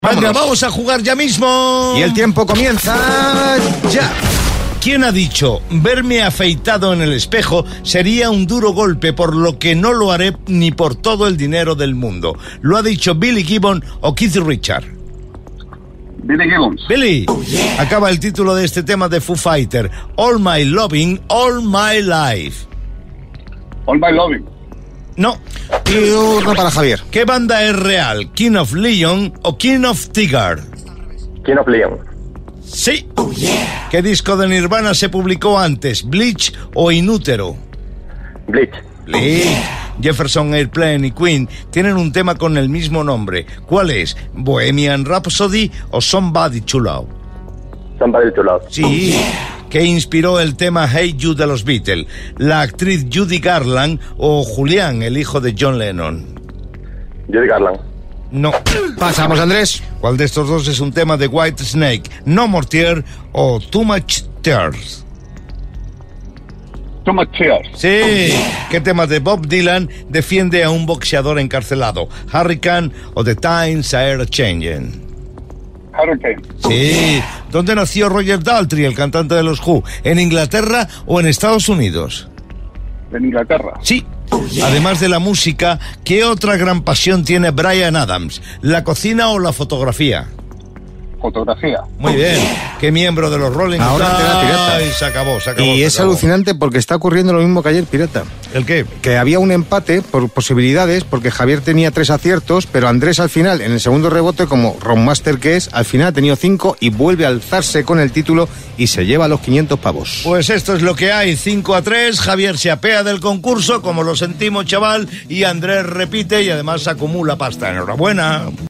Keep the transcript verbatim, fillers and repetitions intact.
Venga, vamos a jugar ya mismo. Y el tiempo comienza ya. ¿Quién ha dicho, verme afeitado en el espejo sería un duro golpe, por lo que no lo haré ni por todo el dinero del mundo? ¿Lo ha dicho Billy Gibbons o Keith Richards? Billy Gibbons. Billy, oh, yeah. Acaba el título de este tema de Foo Fighter. All My Loving, All My Life. All My Loving. No. Y uno para Javier. ¿Qué banda es real? ¿King of Leon o King of Tigard? King of Leon. Sí. Oh, yeah. ¿Qué disco de Nirvana se publicó antes? ¿Bleach o Inútero? Bleach. Bleach. Oh, yeah. Jefferson Airplane y Queen tienen un tema con el mismo nombre. ¿Cuál es? ¿Bohemian Rhapsody o Somebody to Love? Somebody to Love. Sí. Oh, yeah. ¿Qué inspiró el tema Hey You de los Beatles? ¿La actriz Judy Garland o Julián, el hijo de John Lennon? Judy Garland. No. Pasamos, Andrés. ¿Cuál de estos dos es un tema de White Snake? ¿No More Tears o Too Much Tears? Too Much Tears. Sí. ¿Qué tema de Bob Dylan defiende a un boxeador encarcelado? ¿Hurricane o The Times Are Changing? Hurricane. Sí. ¿Dónde nació Roger Daltrey, el cantante de los Who? ¿En Inglaterra o en Estados Unidos? En Inglaterra. Sí. Además de la música, ¿qué otra gran pasión tiene Bryan Adams? ¿La cocina o la fotografía? Fotografía. Muy bien. ¿Qué miembro de los Rolling Ahora te da Pirata. Ay, se acabó, se acabó. Y se es acabó. alucinante porque está ocurriendo lo mismo que ayer, Pirata. ¿El qué? Que había un empate por posibilidades, porque Javier tenía tres aciertos, pero Andrés al final, en el segundo rebote, como roundmaster que es, al final ha tenido cinco y vuelve a alzarse con el título y se lleva los quinientos pavos. Pues esto es lo que hay, cinco a tres, Javier se apea del concurso, como lo sentimos, chaval, y Andrés repite y además acumula pasta. Enhorabuena.